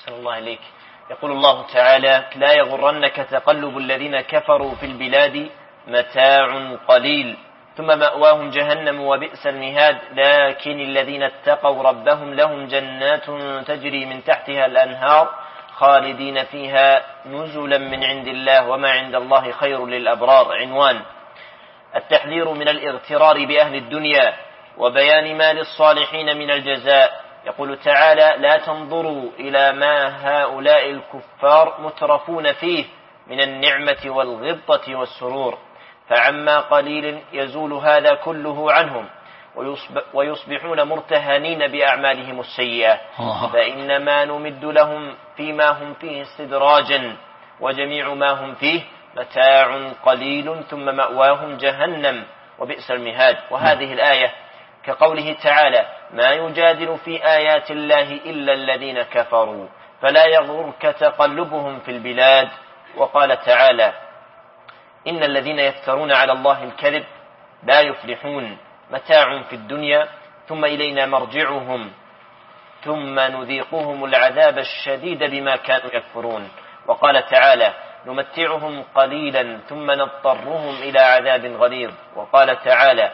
أحسن الله إليك. يقول الله تعالى: لا يغرنك تقلب الذين كفروا في البلاد متاع قليل ثم مأواهم جهنم وبئس المهاد لكن الذين اتقوا ربهم لهم جنات تجري من تحتها الأنهار خالدين فيها نزلا من عند الله وما عند الله خير للأبرار. عنوان: التحذير من الاغترار بأهل الدنيا وبيان ما للصالحين من الجزاء. يقول تعالى: لا تنظروا إلى ما هؤلاء الكفار مترفون فيه من النعمة والغبطة والسرور، فعما قليل يزول هذا كله عنهم ويصبحون مرتهنين بأعمالهم السيئة، فإنما نمد لهم فيما هم فيه استدراجا وجميع ما هم فيه متاع قليل ثم مأواهم جهنم وبئس المهاد. وهذه الآية كقوله تعالى: ما يجادل في آيات الله إلا الذين كفروا فلا يغرك تقلبهم في البلاد. وقال تعالى: إن الذين يفترون على الله الكذب لا يفلحون متاع في الدنيا ثم إلينا مرجعهم ثم نذيقهم العذاب الشديد بما كانوا يكفرون. وقال تعالى: نمتعهم قليلا ثم نضطرهم إلى عذاب غليظ. وقال تعالى: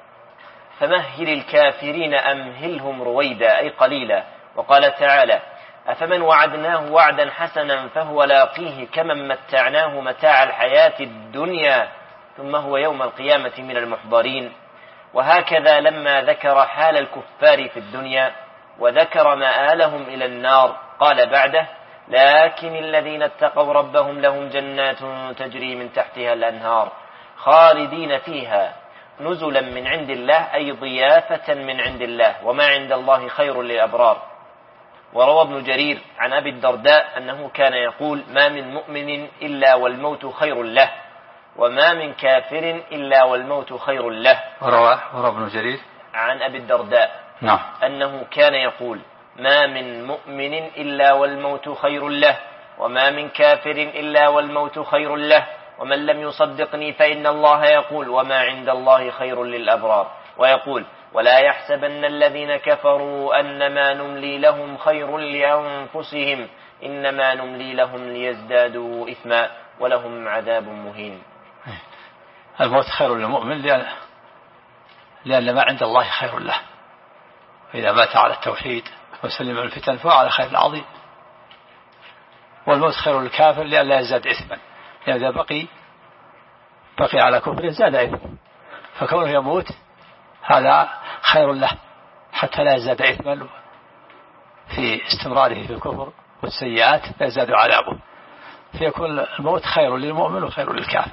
فمهل الكافرين أمهلهم رويدا أي قليلا. وقال تعالى: أفمن وعدناه وعدا حسنا فهو لاقيه كمن متعناه متاع الحياة الدنيا ثم هو يوم القيامة من المحضرين. وهكذا لما ذكر حال الكفار في الدنيا وذكر مآلهم إلى النار قال بعده: لكن الذين اتقوا ربهم لهم جنات تجري من تحتها الأنهار خالدين فيها نزلا من عند الله أي ضيافة من عند الله وما عند الله خير للأبرار. وروى ابن جرير عن أبي الدرداء أنه كان يقول: ما من مؤمن إلا والموت خير له وما من كافر إلا والموت خير له. وروى ابن جرير عن أبي الدرداء أنه كان يقول: ما من مؤمن إلا والموت خير له وما من كافر إلا والموت خير له ومن لم يصدقني فإن الله يقول وما عند الله خير للأبرار. ويقول: ولا يحسبن الذين كفروا أنما نملي لهم خير لأنفسهم إنما نملي لهم ليزدادوا إثما ولهم عذاب مهين. الموت خير للمؤمن لأن ما عند الله خير له، إذا مات على التوحيد وسلم من الفتن فهو على خير عظيم. والموت خير للكافر لأن لا يزداد إثما، لأن إذا بقي على كفره زاد إثما، فكونه يموت هذا خير له حتى لا يزداد إثما في استمراره في الكفر والسيئات لا يزداد عذابه، فيكون الموت خير للمؤمن وخير للكافر.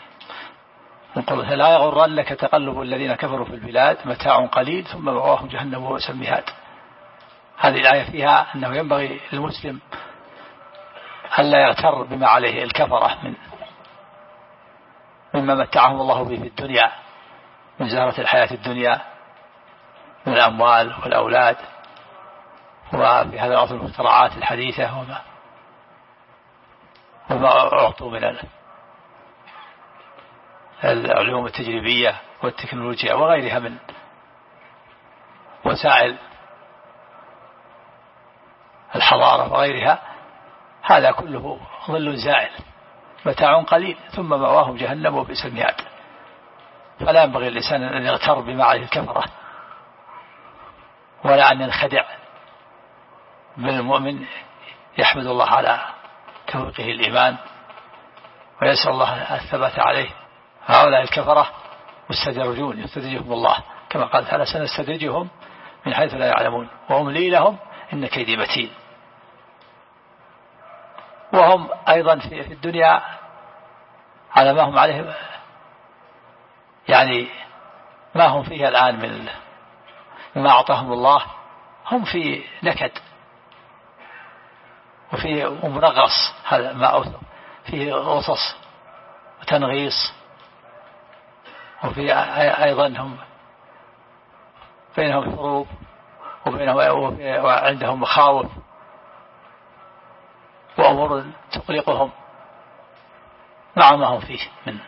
لا يغرنك تقلب الذين كفروا في البلاد متاع قليل ثم مأواهم جهنم وبئس المهاد. هذه الآية فيها أنه ينبغي للمسلم ألا يغتر بما عليه الكفرة مما متعهم الله به في الدنيا من زهرة الحياة الدنيا من الأموال والأولاد، وفي هذا الأصل المخترعات الحديثة وما أعطوا من العلوم التجريبية والتكنولوجيا وغيرها من وسائل الحضارة وغيرها، هذا كله ظل زائل متاع قليل ثم مأواهم جهنم وبئس المهاد. فلا ينبغي الإنسان أن يغتر بما عليه الكفرة ولا أن ينخدع، بل المؤمن يحمد الله على توفيقه الإيمان ويسأل الله الثبات عليه. هؤلاء الكفرة مستدرجون يستدرجهم الله كما قال تعالى: سنستدرجهم من حيث لا يعلمون وأملي لهم إن كيدي متين. وهم أيضا في الدنيا على ما هم عليه، يعني ما هم فيه الآن من ما أعطاهم الله، هم في نكد وفيه منغص، هذا ما أوثق فيه غصص وتنغيص، وفي أيضا هم بينهم حروب وعندهم مخاوف وأمور تقلقهم مع ما هم فيه من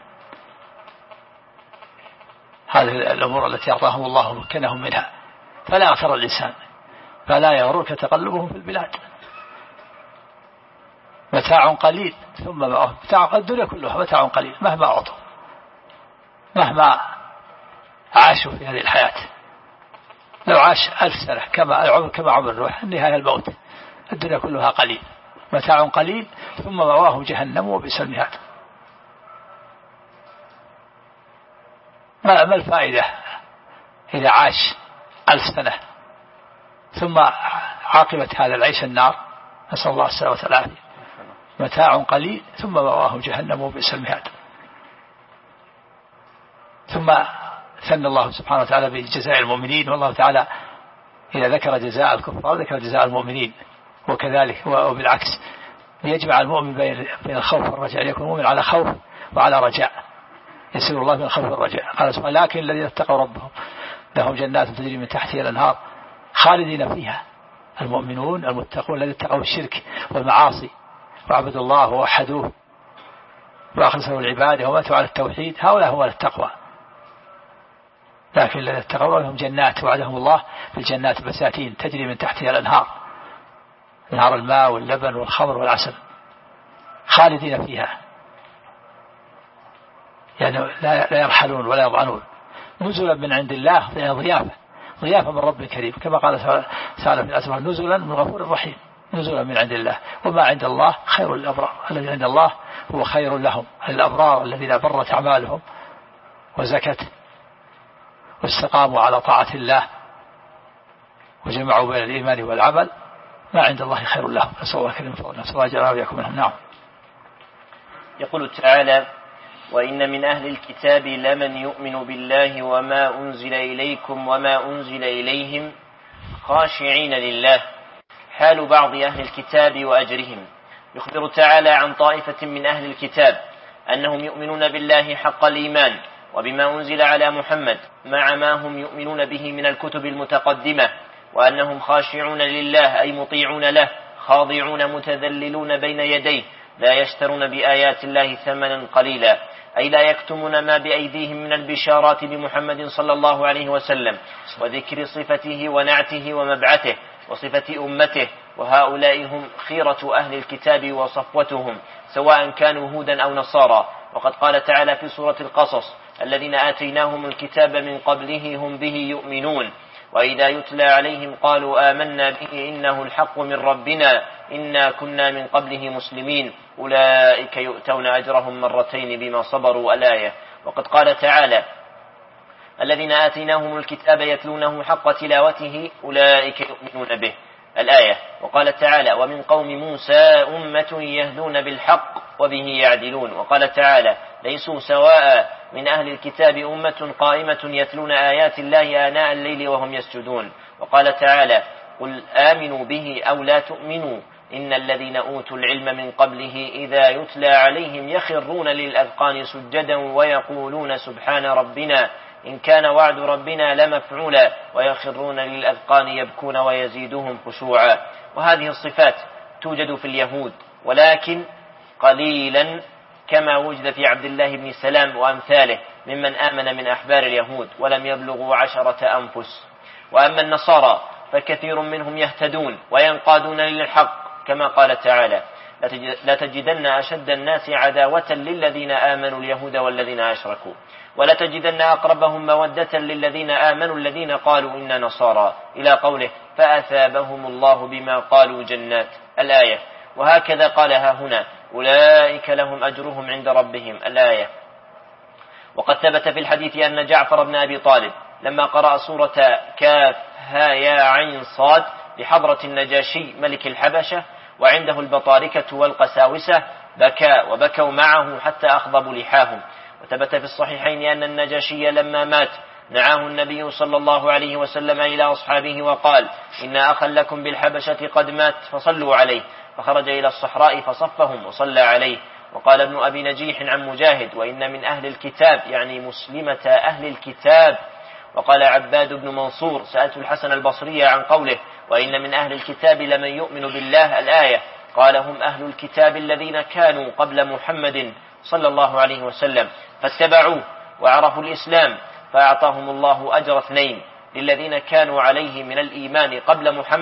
هذه الأمور التي أعطاهم الله ومكنهم منها. فلا يغتر الإنسان، فلا يغرك تقلبهم في البلاد. متاع قليل ثم مأواهم. الدنيا كلها متاع قليل مهما أعطوا، مهما عاشوا في هذه الحياة. لو عاش 1000 سنة كما عمر نوح، النهاية الموت. الدنيا كلها قليل، متاع قليل ثم مأواهم جهنم وبئس المهاد. ما الفائدة إذا عاش 1000 سنة ثم عاقبة هذا العيش النار؟ نسأل الله السلامة والعافية. متاع قليل ثم مأواهم جهنم وبئس المهاد. ثم ثنى الله سبحانه وتعالى بجزاء المؤمنين، والله تعالى إذا ذكر جزاء الكفار ذكر جزاء المؤمنين، وكذلك وبالعكس يجمع المؤمن بين الخوف والرجاء، يكون المؤمن على خوف وعلى رجاء، يسير الله من الخوف والرجاء. قال سبحانه: لكن الذين اتقوا ربهم لهم جنات تجري من تحتها الأنهار خالدين فيها. المؤمنون المتقون الذين اتقوا الشرك والمعاصي وعبدوا الله ووحدوه وأخلصوا العبادة وماتوا على التوحيد، هؤلاء هم التقوى. لكن الذين اتقوا لهم جنات وعدهم الله في الجنات بساتين تجري من تحتها الأنهار، أنهار الماء واللبن والخمر والعسل، خالدين فيها، يعني لا يرحلون ولا يضعنون. نزلا من عند الله، ضيافة من رب كريم، كما قال تعالى في الأسماء: نزلا من غفور رحيم. نزلا من عند الله، وما عند الله خير للأبرار. الذي عند الله هو خير لهم، الأبرار الذين برت أعمالهم وزكت واستقاموا على طاعة الله وجمعوا بين الإيمان والعمل، ما عند الله خير لهم. نسأل الله كريم فضل، نسأل الله جل وعلا منهم. نعم. يقول تعالى: وإن من أهل الكتاب لمن يؤمن بالله وما أنزل إليكم وما أنزل إليهم خاشعين لله. حال بعض أهل الكتاب وأجرهم. يخبر تعالى عن طائفة من أهل الكتاب أنهم يؤمنون بالله حق الإيمان وبما أنزل على محمد مع ما هم يؤمنون به من الكتب المتقدمة، وأنهم خاشعون لله أي مطيعون له، خاضعون متذللون بين يديه، لا يشترون بآيات الله ثمنا قليلا، أي لا يكتمون ما بأيديهم من البشارات بمحمد صلى الله عليه وسلم وذكر صفته ونعته ومبعثه وصفة أمته. وهؤلاء هم خيرة أهل الكتاب وصفوتهم، سواء كانوا هودا أو نصارى. وقد قال تعالى في سورة القصص: الذين آتيناهم الكتاب من قبله هم به يؤمنون، وإذا يتلى عليهم قالوا آمنا به إنه الحق من ربنا إنا كنا من قبله مسلمين أولئك يؤتون أجرهم مرتين بما صبروا. الآية. وقد قال تعالى: الذين آتيناهم الكتاب يتلونه حق تلاوته أولئك يؤمنون به. الآية. وقال تعالى: ومن قوم موسى أمة يهدون بالحق وبه يعدلون. وقال تعالى: ليسوا سواء من أهل الكتاب أمة قائمة يتلون آيات الله آناء الليل وهم يسجدون. وقال تعالى: قل آمنوا به أو لا تؤمنوا إن الذين أوتوا العلم من قبله إذا يتلى عليهم يخرون للأذقان سجدا ويقولون سبحان ربنا إن كان وعد ربنا لمفعولا ويخرون للأذقان يبكون ويزيدهم خشوعا. وهذه الصفات توجد في اليهود، ولكن قليلا، كما وجد في عبد الله بن سلام وأمثاله ممن آمن من أحبار اليهود ولم يبلغوا 10 أنفس. وأما النصارى فكثير منهم يهتدون وينقادون للحق، كما قال تعالى: لا تجدن أشد الناس عداوة للذين آمنوا اليهود والذين أشركوا ولتجدن أقربهم مودة للذين آمنوا الذين قالوا إنا نصارى، إلى قوله: فأثابهم الله بما قالوا جنات. الآية. وهكذا قالها هنا: أولئك لهم أجرهم عند ربهم. الآية. وقد ثبت في الحديث أن جعفر بن أبي طالب لما قرأ سورة كاف ها يا عين صاد بحضرة النجاشي ملك الحبشة وعنده البطاركة والقساوسة بكى وبكوا معه حتى أخضبوا لحاهم. وثبت في الصحيحين أن النجاشي لما مات نعاه النبي صلى الله عليه وسلم إلى أصحابه وقال: إن أخا لكم بالحبشة قد مات فصلوا عليه، فخرج إلى الصحراء فصفهم وصلى عليه. وقال ابن أبي نجيح عن مجاهد: وإن من أهل الكتاب يعني مسلمة أهل الكتاب. وقال عباد بن منصور: سألت الحسن البصري عن قوله: وإن من أهل الكتاب لمن يؤمن بالله. الآية. قال: هم أهل الكتاب الذين كانوا قبل محمد صلى الله عليه وسلم فاتبعوه وعرفوا الإسلام فأعطاهم الله أجر 2 للذين كانوا عليه من الإيمان قبل محمد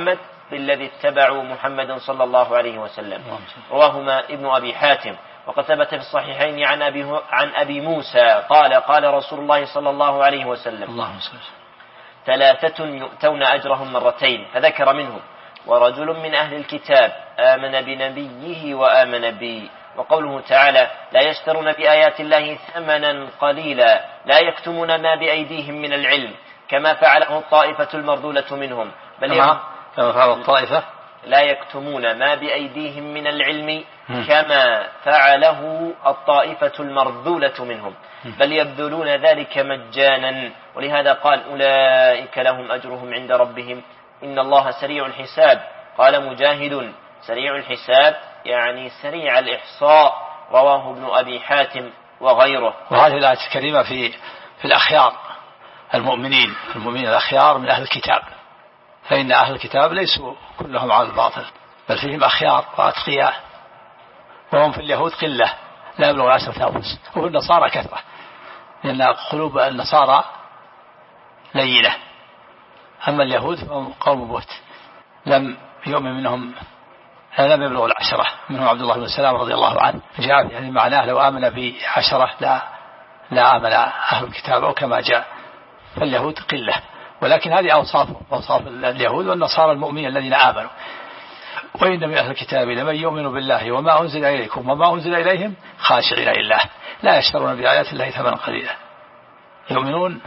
بالذي اتبعوا محمد صلى الله عليه وسلم. رواهما ابن أبي حاتم. وقد ثبت في الصحيحين عن أبي موسى قال قال رسول الله صلى الله عليه وسلم: ثلاثة يؤتون أجرهم مرتين، فذكر منهم: ورجل من أهل الكتاب آمن بنبيه وآمن بي. وقوله تعالى: لا يشترون بآيات الله ثمنا قليلا لا يكتمون ما بأيديهم من العلم كما فعله الطائفة المرذولة منهم، بل كما فعل الطائفة لا يكتمون ما بأيديهم من العلم كما فعله الطائفة المرذولة منهم، بل يبذلون ذلك مجانا. ولهذا قال: أولئك لهم أجرهم عند ربهم إن الله سريع الحساب. قال مجاهد: سريع الحساب يعني سريع الإحصاء. رواه ابن أبي حاتم وغيره. وهذه الآية الكريمة في الأخيار المؤمنين الأخيار من أهل الكتاب، فإن أهل الكتاب ليسوا كلهم على الباطل، بل فيهم أخيار وأتقياء، وهم في اليهود قلة لا يبلغ 10 أنفس، وفي النصارى كثرة، لأن قلوب النصارى لينة. أما اليهود فهم قوم بوت لم يؤمن منهم، لم يبلغ 10، منهم عبد الله بن سلام رضي الله عنه، جاء يعني معناه لو آمن ب10 لا آمن أهل الكتاب، أو كما جاء. فاليهود قلة، ولكن هذه أوصاف اليهود والنصارى المؤمنين الذين آمنوا. وإن من أهل الكتاب لمن يؤمن بالله وما أنزل إليكم وما أنزل إليهم خاشعين لله لا يشترون بآيات الله ثمنا قليلا. يؤمنون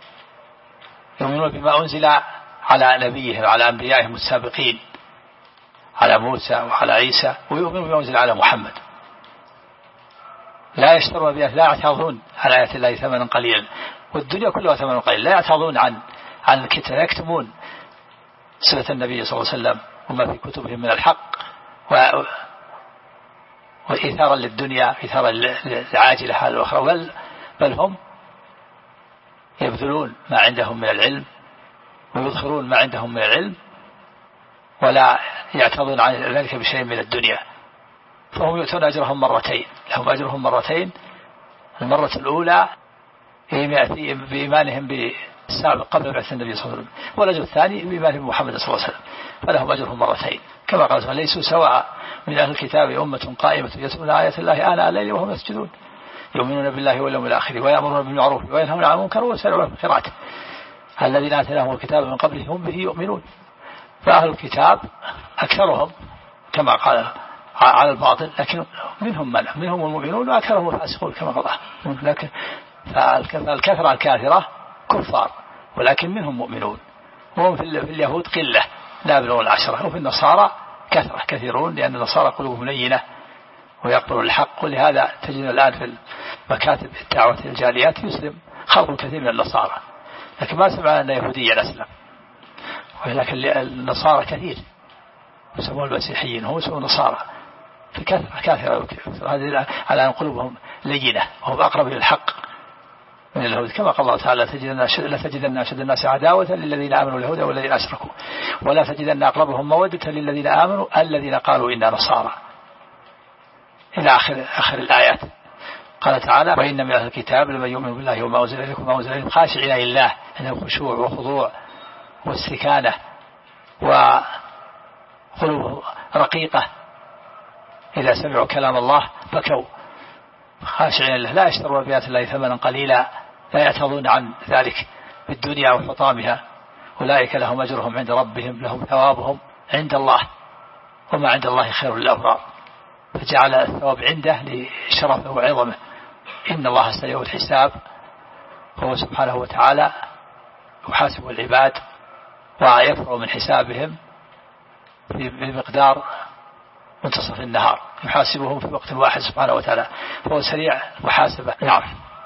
بما أنزل على نبيهم وعلى أنبيائهم السابقين، على موسى وعلى عيسى، ويؤمنون بما أنزل على محمد. لا يشترون بآيات، لا يعترضون على آيات الله ثمنا قليلا، والدنيا كلها ثمن قليل. لا يعترضون عن الكتاب، يكتمون صفة النبي صلى الله عليه وسلم وما في كتبهم من الحق، وإثارا للدنيا، إثارا للعاجلة هذه الأخرى، بل هم يبذلون ما عندهم من العلم ويظهرون ما عندهم من العلم، ولا يعترضون عن ذلك بشيء من الدنيا. فهم يؤتون أجرهم مرتين، لهم أجرهم مرتين. المرة الأولى بإيمانهم بالسابق قبل بعث النبي صلى الله عليه وسلم، والأجر الثاني بإيمانهم بمحمد صلى الله عليه وسلم، فلهم أجرهم مرتين. كما قال تعالى: ليسوا سواء من أهل الكتاب أمة قائمة يتلون آيات الله آناء الليل وهم يسجدون يؤمنون بالله واليوم الآخر ويأمرون بالمعروف وينهون عن المنكر ويسارعون في الخيرات الذين آتيناهم الكتاب من قبله هم به يؤمنون. فأهل الكتاب أكثرهم كما قال على الباطل، لكن منهم المؤمنون وأكثرهم الفاسقون كما قال. لكن فالكثرة الكاثرة كفار، ولكن منهم مؤمنون. وهم في اليهود قلة لا يبلغون 10، وفي النصارى كثرة كثيرون، لأن النصارى قلوبهم لينة ويقبلون الحق. ولهذا تجد الآن في مكاتب الدعوة الجاليات يسلم خلق كثير من النصارى، لكن ما سمع أن يهوديا أسلم. ولكن النصارى كثير يسمون المسيحيين، هم يسمون النصارى في كثرة. هذه على أن قلوبهم لينة وهم أقرب إلى الحق من اليهود، كما قال الله تعالى: لتجدن أشد الناس عداوة للذين آمنوا اليهود والذين أشركوا ولا تجدن أقربهم مودة للذين آمنوا الذين قالوا إنا نصارى، إلى آخر الآيات. قال تعالى: وإن من أهل الكتاب لمن يؤمن بالله وما أنزل إليكم وما أنزل إليهم خاشعين لله، إنه خشوع وخضوع واستكانة وقلوب رقيقة، إذا سمعوا كلام الله بكوا خاشعين لله لا يشترون بآيات الله ثمنا قليلا، لا يعترضون عن ذلك بالدنيا وحطامها. أولئك لهم أجرهم عند ربهم، لهم ثوابهم عند الله، وما عند الله خير للأبرار. فجعل الثواب عنده لشرفه وعظمه. إن الله سريع الحساب، هو سبحانه وتعالى يحاسب العباد ويفرغ من حسابهم بمقدار منتصف النهار، يحاسبهم في وقت واحد سبحانه وتعالى، فهو سريع المحاسبة. نعم.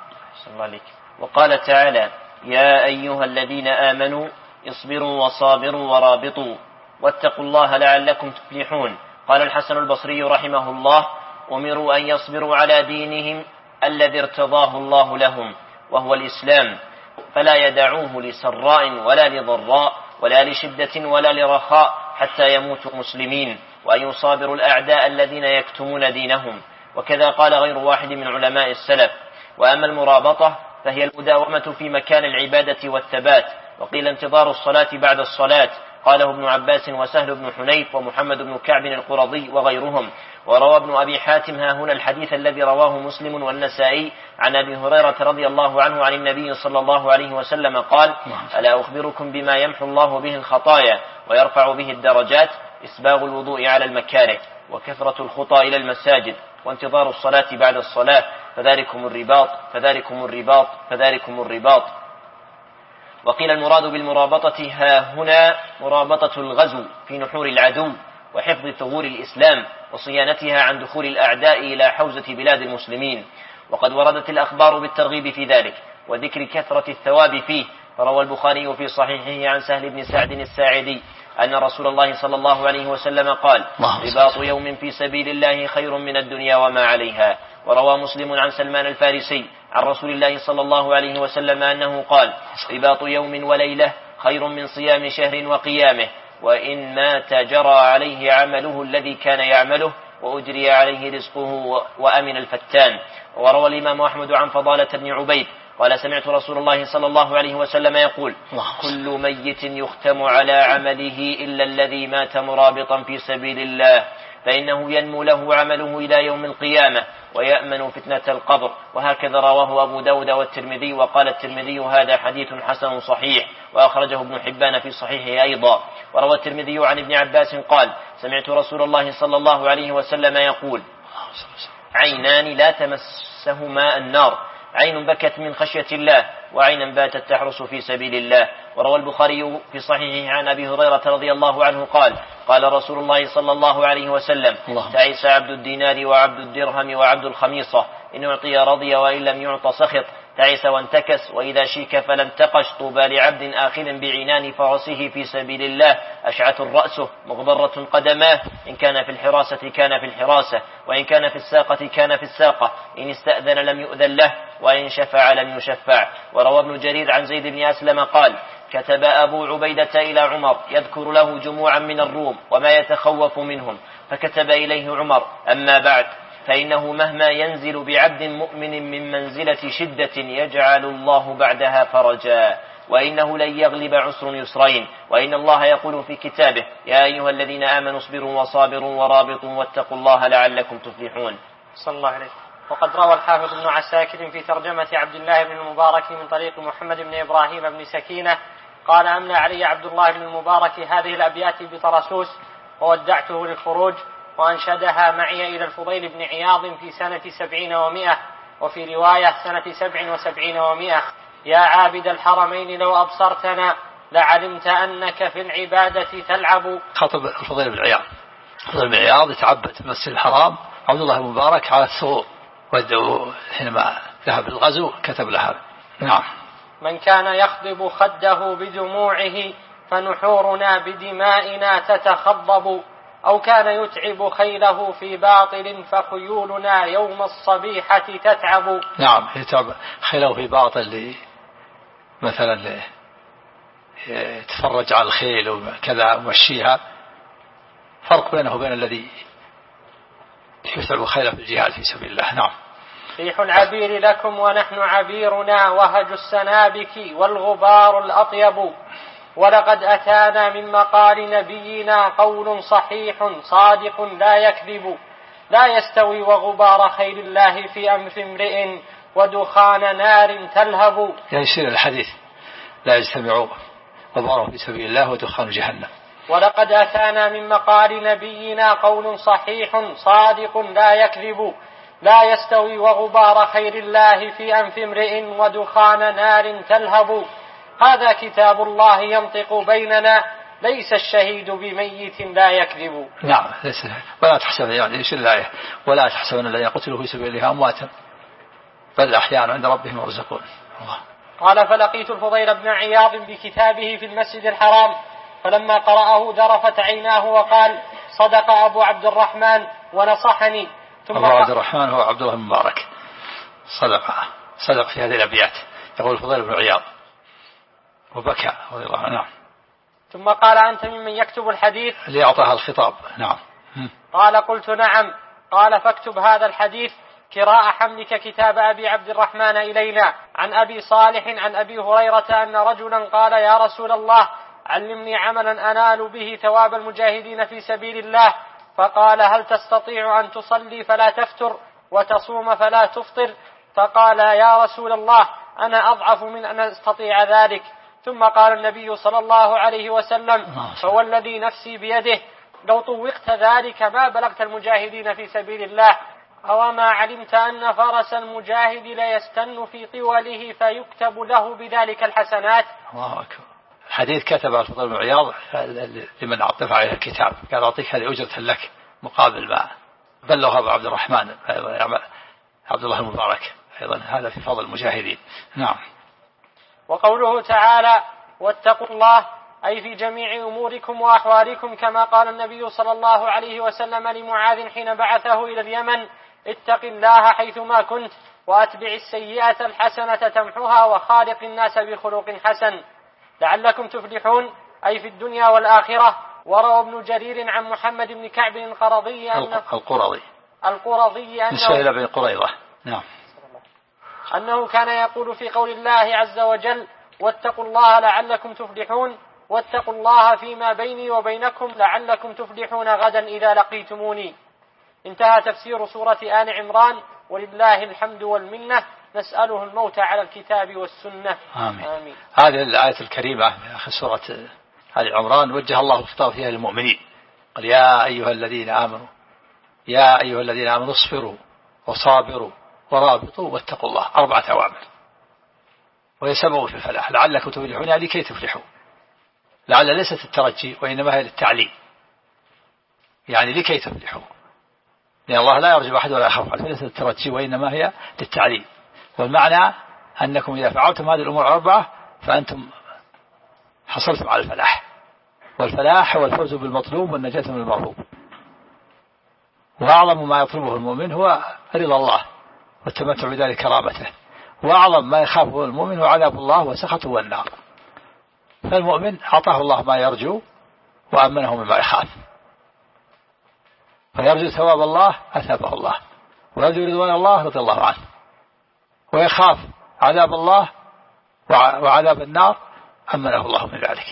وقال تعالى: يا أيها الذين آمنوا اصبروا وصابروا ورابطوا واتقوا الله لعلكم تفلحون. قال الحسن البصري رحمه الله: أمروا أن يصبروا على دينهم الذي ارتضاه الله لهم وهو الإسلام، فلا يدعوه لسراء ولا لضراء ولا لشدة ولا لرخاء حتى يموتوا مسلمين، وأن يصابروا الأعداء الذين يكتمون دينهم. وكذا قال غير واحد من علماء السلف. وأما المرابطة فهي المداومة في مكان العبادة والثبات، وقيل انتظار الصلاة بعد الصلاة، قاله ابن عباس وسهل بن حنيف ومحمد بن كعب القرظي وغيرهم. وروى ابن أبي حاتم ها هنا الحديث الذي رواه مسلم والنسائي عن أبي هريرة رضي الله عنه عن النبي صلى الله عليه وسلم قال: ألا أخبركم بما يمحو الله به الخطايا ويرفع به الدرجات؟ إسباغ الوضوء على المكاره، وكثرة الخطى إلى المساجد، وانتظار الصلاة بعد الصلاة، فذلكم الرباط فذلكم الرباط فذلكم الرباط. وقيل المراد بالمرابطة ها هنا مرابطة الغزو في نحور العدو، وحفظ ثغور الإسلام، وصيانتها عن دخول الأعداء إلى حوزة بلاد المسلمين. وقد وردت الأخبار بالترغيب في ذلك وذكر كثرة الثواب فيه. فروى البخاري في صحيحه عن سهل بن سعد الساعدي أن رسول الله صلى الله عليه وسلم قال: رباط يوم في سبيل الله خير من الدنيا وما عليها. وروى مسلم عن سلمان الفارسي عن رسول الله صلى الله عليه وسلم أنه قال: رباط يوم وليلة خير من صيام شهر وقيامه، وإن مات جرى عليه عمله الذي كان يعمله، وأجري عليه رزقه وأمن الفتان. وروى الإمام أحمد عن فضالة بن عبيد قال: سمعت رسول الله صلى الله عليه وسلم يقول: كل ميت يختم على عمله إلا الذي مات مرابطا في سبيل الله، فإنه ينمو له عمله إلى يوم القيامة ويأمن فتنة القبر. وهكذا رواه أبو داود والترمذي. وقال الترمذي: هذا حديث حسن صحيح، وأخرجه ابن حبان في صحيحه أيضا. وروى الترمذي عن ابن عباس قال: سمعت رسول الله صلى الله عليه وسلم يقول: عينان لا تمسهما النار، عين بكت من خشية الله، وعينا باتت تحرس في سبيل الله. وروى البخاري في صحيحه عن أبي هريرة رضي الله عنه قال: قال رسول الله صلى الله عليه وسلم: تعس عبد الدينار وعبد الدرهم وعبد الخميصة، إن أعطي رضي وإن لم يعط سخط، تعس وانتكس، وإذا شيك فلم تقش. طوبى لعبد آخذ بعنان فرسه في سبيل الله، أشعث رأسه مغبرة قدماه، إن كان في الحراسة كان في الحراسة، وإن كان في الساقة كان في الساقة، إن استأذن لم يؤذن له، وإن شفع لم يشفع. وروى ابن جرير عن زيد بن أسلم قال: كتب أبو عبيدة إلى عمر يذكر له جموعا من الروم وما يتخوف منهم، فكتب إليه عمر: أما بعد، فإنه مهما ينزل بعبد مؤمن من منزلة شدة يجعل الله بعدها فرجا، وإنه لن يغلب عسر يسرين. وإن الله يقول في كتابه: يا أيها الذين آمنوا اصبروا وصابروا ورابطوا واتقوا الله لعلكم تفلحون. صلى الله عليه. وقد روى الحافظ ابن عساكر في ترجمة عبد الله بن المبارك من طريق محمد بن إبراهيم بن سكينة قال: أملى علي عبد الله بن المبارك هذه الأبيات بطرسوس، وودعته للخروج، وأنشدها معي إلى الفضيل بن عياض في سنة 70 و100، وفي رواية سنة 77 و100: يا عابد الحرمين لو أبصرتنا لعلمت أنك في العبادة تلعب. خطب الفضيل بن عياض. الفضيل بن عياض يتعبد في المسجد الحرام، عبد الله المبارك على الثغور، حينما ذهب الغزو كتب لها. نعم. من كان يخضب خده بدموعه فنحورنا بدمائنا تتخضب، أو كان يتعب خيله في باطل فخيولنا يوم الصبيحة تتعب. نعم، يتعب خيله في باطل، مثلا يتفرج على الخيل وكذا ومشيها، فرق بينه وبين الذي يتعب خيله في الجهاد في سبيل الله. نعم. ريح العبير لكم ونحن عبيرنا، وهج السنابك والغبار الأطيب، ولقد أتانا من مقال نبينا قول صحيح صادق لا يكذب، لا يستوي وغبار خيل الله في أنف امرئ ودخان نار تلهب. يعني يشير الحديث: لا يجتمع غبار في سبيل الله ودخان جهنم. ولقد أتانا من مقال نبينا قول صحيح صادق لا يكذب، لا يستوي وغبار خير الله في أنف امرئ ودخان نار تلهب. هذا كتاب الله ينطق بيننا، ليس الشهيد بميت لا يكذب. نعم، ولا تحسب، يعني ايش الآية: ولا تحسبن الذين قتلوا في سبيل الله أمواتا بل أحياء عند ربهم يرزقون. قال: فلقيت الفضيل بن عياض بكتابه في المسجد الحرام، فلما قرأه ذرفت عيناه وقال: صدق أبو عبد الرحمن ونصحني. أبو عبد الرحمن هو عبد الله المبارك، صدق في هذه الأبيات. يقول الفضيل بن عياض وبكى رضي الله عنه. ثم قال: أنت ممن يكتب الحديث؟ ليعطاها الخطاب. نعم. قال: قلت نعم. قال: فاكتب هذا الحديث كراء حملك كتاب أبي عبد الرحمن إلينا، عن أبي صالح عن أبي هريرة أن رجلا قال: يا رسول الله، علمني عملا أنال به ثواب المجاهدين في سبيل الله. فقال هل تستطيع أن تصلي فلا تفتر وتصوم فلا تفطر؟ فقال يا رسول الله أنا أضعف من أن أستطيع ذلك. ثم قال النبي صلى الله عليه وسلم فوالذي نفسي بيده لو طوقت ذلك ما بلغت المجاهدين في سبيل الله. أوما علمت أن فرس المجاهد ليستن في طوله فيكتب له بذلك الحسنات؟ الله أكبر. الحديث كتب الفضيل بن عياض لمن دفع عليه الكتاب قال أعطيك هذه أجرة لك مقابل ما بلغ أبو عبد الرحمن عبد الله المبارك أيضا هذا في فضل المجاهدين. نعم. وقوله تعالى واتقوا الله أي في جميع أموركم وأحوالكم، كما قال النبي صلى الله عليه وسلم لمعاذ حين بعثه إلى اليمن اتق الله حيثما كنت وأتبع السيئة الحسنة تمحها وخالق الناس بخلق حسن لعلكم تفلحون أي في الدنيا والآخرة. وروى ابن جرير عن محمد بن كعب القرظي أنه كان يقول في قول الله عز وجل واتقوا الله لعلكم تفلحون واتقوا الله فيما بيني وبينكم لعلكم تفلحون غدا إذا لقيتموني. انتهى تفسير سورة آل عمران ولله الحمد والمنة، نسأله الموت على الكتاب والسنة. آمين. هذه الآية الكريمة من آخر سورة آل عمران وجه الله خطابه فيها للمؤمنين قال يا أيها الذين آمنوا اصبروا وصابروا ورابطوا واتقوا الله 4 أوامر وهي سبب في الفلاح لعلكم تفلحون يعني كي تفلحوا. لعل ليست الترجي وإنما هي للتعليم يعني لكي تفلحوا لأن الله لا يرجو أحد ولا يخاف عليه ليست الترجي وإنما هي للتعليم. والمعنى أنكم إذا فعلتم هذه الأمور 4 فأنتم حصلتم على الفلاح، والفلاح هو الفوز بالمطلوب والنجاة من المغلوب. وأعظم ما يطلبه المؤمن هو رضا الله والتمتع بذلك كرامته، وأعظم ما يخافه المؤمن هو عذاب الله وسخطه والنار. فالمؤمن أعطاه الله ما يرجو وأمنه مما يخاف، فيرجو ثواب الله أثابه الله، ويرجو رضوان الله رضي الله عنه، ويخاف عذاب الله وعذاب النار أمنه الله من ذلك.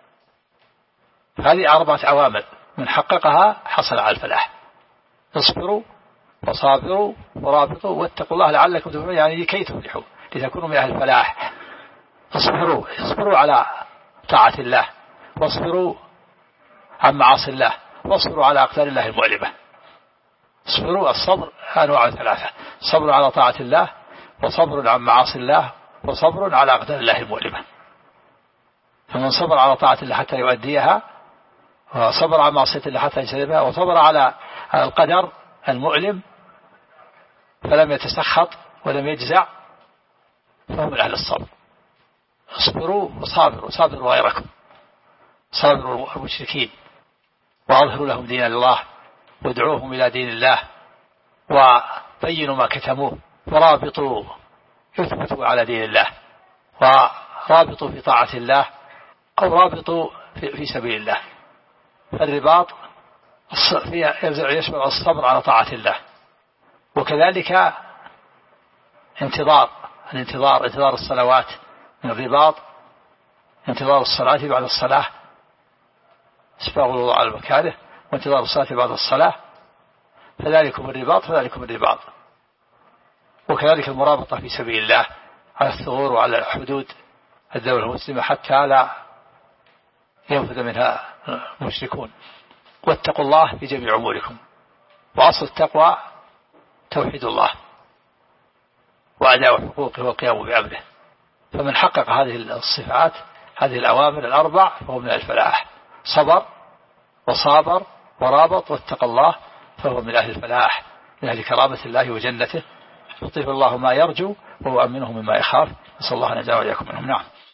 هذه 4 أوامر من حققها حصل على الفلاح. اصبروا وصابروا ورابطوا واتقوا الله لعلكم تفلحون يعني لكي تفلحوا لتكونوا من أهل الفلاح. اصبروا على طاعة الله واصبروا عن معاصي الله واصبروا على أقدار الله المؤلمة. اصبروا الصبر أنواع 3 صبر على طاعة الله وصبر عن معاصي الله وصبر على أقدار الله المؤلمة. فمن صبر على طاعة الله حتى يؤديها وصبر على معصية الله حتى يجتنبها وصبر على القدر المؤلم فلم يتسخط ولم يجزع فهو من أهل الصبر. اصبروا وصابروا صابروا غيركم، صابروا المشركين وأظهروا لهم دين الله وادعوهم إلى دين الله وبينوا ما كتموه ورابطوا يثبتوا على دين الله ورابطوا في طاعة الله أو رابطوا في سبيل الله. فالرباط يشمل الصبر على طاعة الله، وكذلك انتظار الصلوات من الرباط انتظار الصلاة بعد الصلاة اسباغ الوضوء على المكاره وانتظار الصلاة بعد الصلاة فذلكم الرباط. وكذلك المرابطة في سبيل الله على الثغور وعلى حدود الدولة المسلمة حتى لا ينفذ منها المشركون. واتقوا الله في جميع أموركم، وأصل التقوى توحيد الله وأداء حقوقه والقيام بأمره. فمن حقق هذه الصفات هذه الأوامر 4 فهو من الفلاح. صبر وصابر ورابط واتقى الله فهو من أهل الفلاح من أهل كرامة الله وجنته يعطيه الله ما يرجو وهو أمنه مما يخاف. نسأل الله أن يجعلنا وإياكم منهم. نعم.